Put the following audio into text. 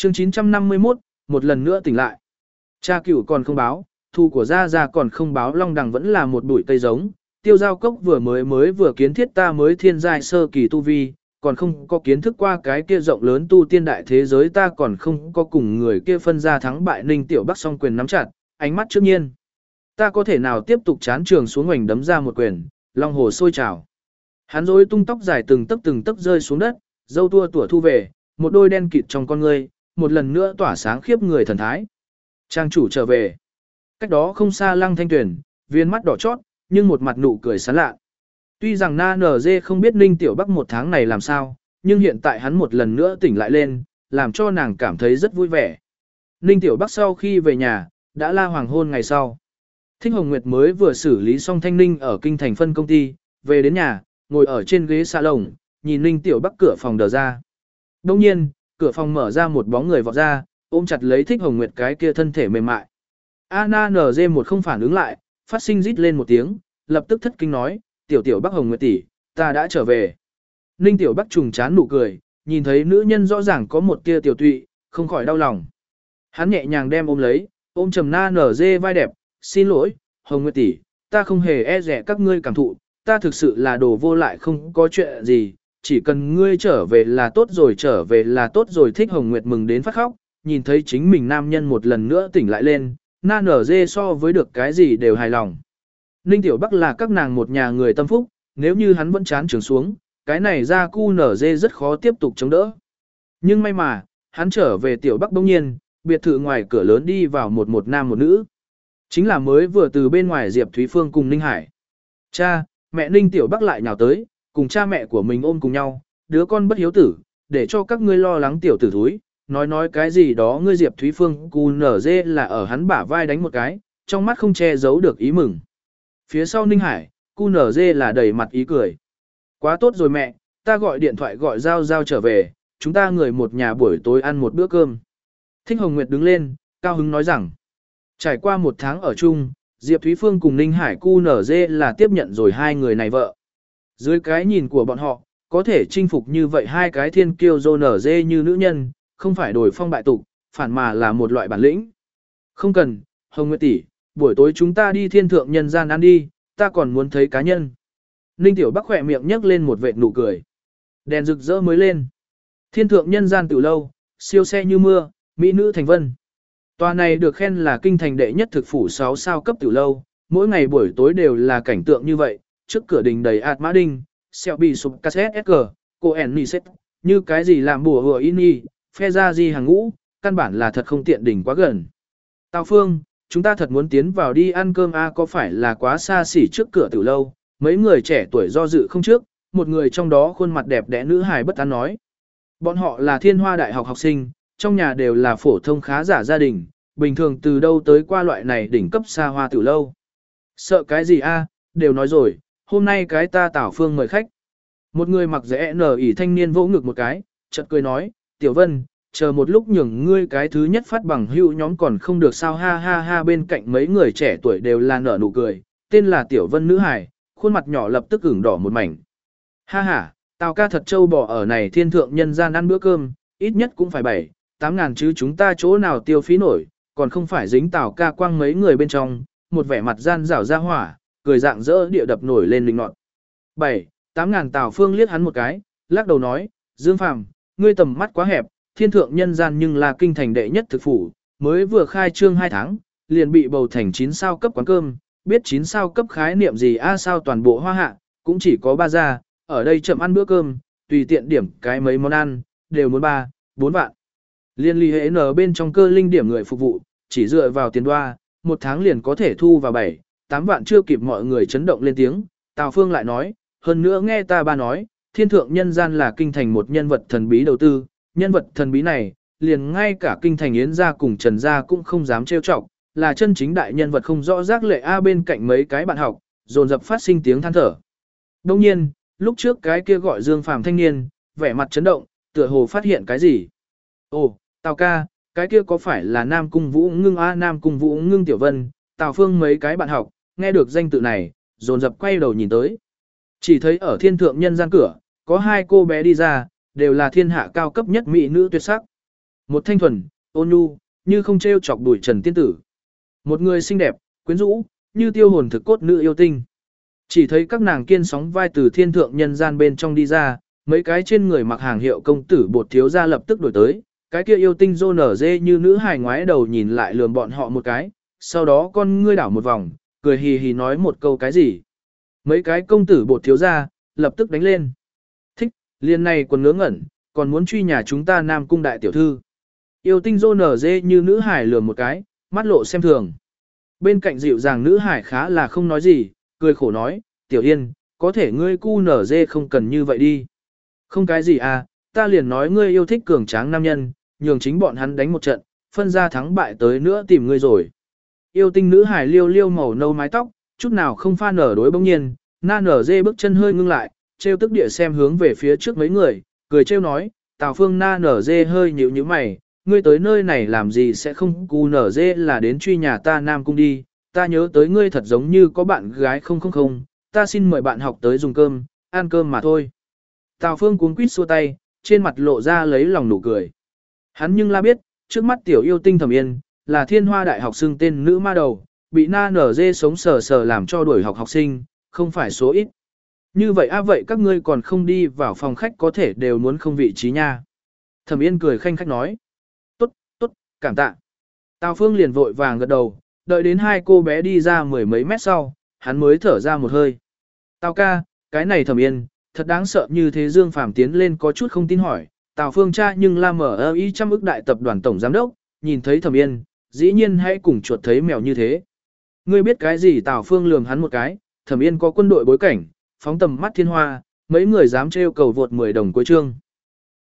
Chương 951, một lần nữa tỉnh lại. Cha cửu còn không báo, thu của gia gia còn không báo, long đằng vẫn là một bụi cây giống. Tiêu giao cốc vừa kiến thiết ta mới thiên giai sơ kỳ tu vi, còn không có kiến thức qua cái kia rộng lớn tu tiên đại thế giới, ta còn không có cùng người kia phân ra thắng bại. Ninh Tiểu Bắc song quyền nắm chặt, ánh mắt trước nhiên. Ta có thể nào tiếp tục chán trường xuống ngoảnh đấm ra một quyền, long hồ sôi trào. Hắn rối tung tóc dài từng tấc rơi xuống đất, râu tua tủa thu về, một đôi đen kịt trong con ngươi, một lần nữa tỏa sáng khiếp người thần thái. Trang chủ trở về. Cách đó không xa Lăng Thanh Tuyển, viên mắt đỏ chót, nhưng một mặt nụ cười sán lạ. Tuy rằng Na NG không biết Ninh Tiểu Bắc một tháng này làm sao, nhưng hiện tại hắn một lần nữa tỉnh lại lên, làm cho nàng cảm thấy rất vui vẻ. Ninh Tiểu Bắc sau khi về nhà, đã la hoàng hôn ngày sau. Thích Hồng Nguyệt mới vừa xử lý xong Thanh Ninh ở kinh thành phân công ty, về đến nhà, ngồi ở trên ghế salon, nhìn Ninh Tiểu Bắc cửa phòng đờ ra. Đông nhiên, cửa phòng mở ra một bóng người vọt ra, ôm chặt lấy Thích Hồng Nguyệt cái kia thân thể mềm mại. Anna NG một không phản ứng lại, phát sinh rít lên một tiếng, lập tức thất kinh nói, Tiểu Bắc Hồng Nguyệt tỷ, ta đã trở về. Ninh Tiểu Bắc trùng chán nụ cười, nhìn thấy nữ nhân rõ ràng có một tia tiểu tụy, không khỏi đau lòng. Hắn nhẹ nhàng đem ôm lấy, ôm trầm Na NG vai đẹp, xin lỗi, Hồng Nguyệt tỷ, ta không hề e rẻ các ngươi cảm thụ, ta thực sự là đồ vô lại, không có chuyện gì, chỉ cần ngươi trở về là tốt rồi. Thích Hồng Nguyệt mừng đến phát khóc, nhìn thấy chính mình nam nhân một lần nữa tỉnh lại lên, Na NG so với được cái gì đều hài lòng. Ninh Tiểu Bắc là các nàng một nhà người tâm phúc, nếu như hắn vẫn chán trường xuống, cái này ra cu NG rất khó tiếp tục chống đỡ. Nhưng may mà, hắn trở về Tiểu Bắc bỗng nhiên, biệt thự ngoài cửa lớn đi vào một nam một nữ. Chính là mới vừa từ bên ngoài Diệp Thúy Phương cùng Ninh Hải. Cha, mẹ Ninh Tiểu Bắc lại nhào tới, cùng cha mẹ của mình ôm cùng nhau, đứa con bất hiếu tử, để cho các ngươi lo lắng tiểu tử thúi, nói cái gì đó. Ngươi Diệp Thúy Phương cu nở dê là ở hắn bả vai đánh một cái, trong mắt không che giấu được ý mừng. Phía sau Ninh Hải, cu nở dê là đầy mặt ý cười. Quá tốt rồi mẹ, ta gọi điện thoại gọi Giao trở về, chúng ta người một nhà buổi tối ăn một bữa cơm. Thích Hồng Nguyệt đứng lên, cao hứng nói rằng, trải qua một tháng ở chung, Diệp Thúy Phương cùng Ninh Hải cu nở dê là tiếp nhận rồi hai người này vợ. Dưới cái nhìn của bọn họ, có thể chinh phục như vậy hai cái thiên kiêu dô nở dê như nữ nhân, không phải đổi phong bại tục, phản mà là một loại bản lĩnh. Không cần, Hồng Nguyệt tỷ, buổi tối chúng ta đi thiên thượng nhân gian ăn đi, ta còn muốn thấy cá nhân. Ninh Tiểu Bắc khỏe miệng nhấc lên một vệt nụ cười. Đèn rực rỡ mới lên. Thiên thượng nhân gian từ lâu, siêu xe như mưa, mỹ nữ thành vân. Tòa này được khen là kinh thành đệ nhất thực phủ 6 sao cấp từ lâu, mỗi ngày buổi tối đều là cảnh tượng như vậy, trước cửa đình đầy ạt mã đinh, xeo bị sụp cassette SG, cô ẻn nì xét, như cái gì làm bùa hùa in y, phe ra gì hàng ngũ, căn bản là thật không tiện đỉnh quá gần. Tào Phương, chúng ta thật muốn tiến vào đi ăn cơm a, có phải là quá xa xỉ trước cửa từ lâu, mấy người trẻ tuổi do dự không trước, một người trong đó khuôn mặt đẹp đẽ nữ hài bất an nói. Bọn họ là Thiên Hoa Đại học học sinh, trong nhà đều là phổ thông khá giả gia đình, bình thường từ đâu tới qua loại này đỉnh cấp xa hoa từ lâu. Sợ cái gì a, đều nói rồi, hôm nay cái ta Tào Phương mời khách. Một người mặc rẽ nở ỉ thanh niên vỗ ngực một cái, chợt cười nói, Tiểu Vân, chờ một lúc nhường ngươi cái thứ nhất phát bằng hữu nhóm còn không được sao, ha ha ha. Bên cạnh mấy người trẻ tuổi đều là nở nụ cười, tên là Tiểu Vân nữ hài, khuôn mặt nhỏ lập tức ửng đỏ một mảnh. Ha ha, Tào ca thật trâu bò ở này thiên thượng nhân gian ăn bữa cơm, ít nhất cũng phải 7-8 ngàn chứ chúng ta chỗ nào tiêu phí nổi, còn không phải dính Tào ca quăng mấy người bên trong, một vẻ mặt gian rảo ra hỏa, cười dạng dỡ địa đập nổi lên linh nọt. 7-8 ngàn. Tào Phương liếc hắn một cái, lắc đầu nói, Dương Phàm, ngươi tầm mắt quá hẹp, thiên thượng nhân gian nhưng là kinh thành đệ nhất thực phủ, mới vừa khai trương 2 tháng, liền bị bầu thành 9 sao cấp quán cơm, biết 9 sao cấp khái niệm gì a sao toàn bộ Hoa Hạ, cũng chỉ có 3 gia, ở đây chậm ăn bữa cơm, tùy tiện điểm cái mấy món ăn, đều muốn 3-4 vạn. Liên ly hệ nở bên trong cơ linh điểm người phục vụ, chỉ dựa vào tiền đoa, một tháng liền có thể thu vào 7-8 vạn, chưa kịp mọi người chấn động lên tiếng. Tào Phương lại nói, hơn nữa nghe ta ba nói, thiên thượng nhân gian là kinh thành một nhân vật thần bí đầu tư, nhân vật thần bí này, liền ngay cả kinh thành Yến gia cùng Trần gia cũng không dám trêu chọc, là chân chính đại nhân vật không rõ rác lệ a. Bên cạnh mấy cái bạn học, dồn dập phát sinh tiếng than thở. Đông nhiên, lúc trước cái kia gọi Dương Phàm thanh niên, vẻ mặt chấn động, tựa hồ phát hiện cái gì. Ồ, Tào ca, cái kia có phải là Nam Cung Vũ Ngưng a? Nam Cung Vũ Ngưng Tiểu Vân, Tào Phương mấy cái bạn học, nghe được danh tự này, dồn dập quay đầu nhìn tới. Chỉ thấy ở thiên thượng nhân gian cửa, có 2 cô bé đi ra, đều là thiên hạ cao cấp nhất mỹ nữ tuyệt sắc. Một thanh thuần, ôn nhu, như không trêu chọc đuổi trần tiên tử. Một người xinh đẹp, quyến rũ, như tiêu hồn thực cốt nữ yêu tinh. Chỉ thấy các nàng kiên sóng vai từ thiên thượng nhân gian bên trong đi ra, mấy cái trên người mặc hàng hiệu công tử bột thiếu gia lập tức đổi tới, cái kia yêu tinh rô nở dê như nữ hài ngoái đầu nhìn lại lườm bọn họ một cái, sau đó con ngươi đảo một vòng, cười hì hì nói một câu cái gì. Mấy cái công tử bột thiếu gia lập tức đánh lên. Thích, liền này còn ngớ ngẩn, còn muốn truy nhà chúng ta Nam Cung đại tiểu thư. Yêu tinh rô nở dê như nữ hải lườm một cái, mắt lộ xem thường. Bên cạnh dịu dàng nữ hải khá là không nói gì, cười khổ nói, tiểu yên, có thể ngươi cu nở dê không cần như vậy đi. Không cái gì à, ta liền nói ngươi yêu thích cường tráng nam nhân, nhường chính bọn hắn đánh một trận, phân ra thắng bại tới nữa tìm ngươi rồi. Yêu tinh nữ hải liêu liêu màu nâu mái tóc, chút nào không pha nở đối bỗng nhiên, na nở dê bước chân hơi ngưng lại, trêu tức địa xem hướng về phía trước mấy người, cười trêu nói, Tào Phương na nở dê hơi nhíu nhíu mày, ngươi tới nơi này làm gì sẽ không cu nở dê là đến truy nhà ta Nam Cung đi, ta nhớ tới ngươi thật giống như có bạn gái không, ta xin mời bạn học tới dùng cơm, ăn cơm mà thôi. Tào Phương cuống quýt xua tay, trên mặt lộ ra lấy lòng nụ cười. Hắn nhưng la biết, trước mắt tiểu yêu tinh Thẩm Yên, là Thiên Hoa Đại học xưng tên nữ ma đầu, bị na nở dê sống sờ sờ làm cho đuổi học học sinh, không phải số ít. Như vậy vậy các ngươi còn không đi vào phòng khách có thể đều muốn không vị trí nha. Thẩm Yên cười khanh khách nói. Tốt, cảm tạ. Tào Phương liền vội vàng gật đầu, đợi đến hai cô bé đi ra mười mấy mét sau, hắn mới thở ra một hơi. Tào ca, cái này Thẩm Yên, thật đáng sợ như thế. Dương Phàm tiến lên có chút không tin hỏi, Tào Phương cha nhưng là mở ý trăm ức đại tập đoàn tổng giám đốc, nhìn thấy Thẩm Yên, dĩ nhiên hãy cùng chuột thấy mèo như thế. Ngươi biết cái gì? Tào Phương lườm hắn một cái, Thẩm Yên có quân đội bối cảnh, phóng tầm mắt Thiên Hoa, mấy người dám trêu cầu vượt 10 đồng cuối chương.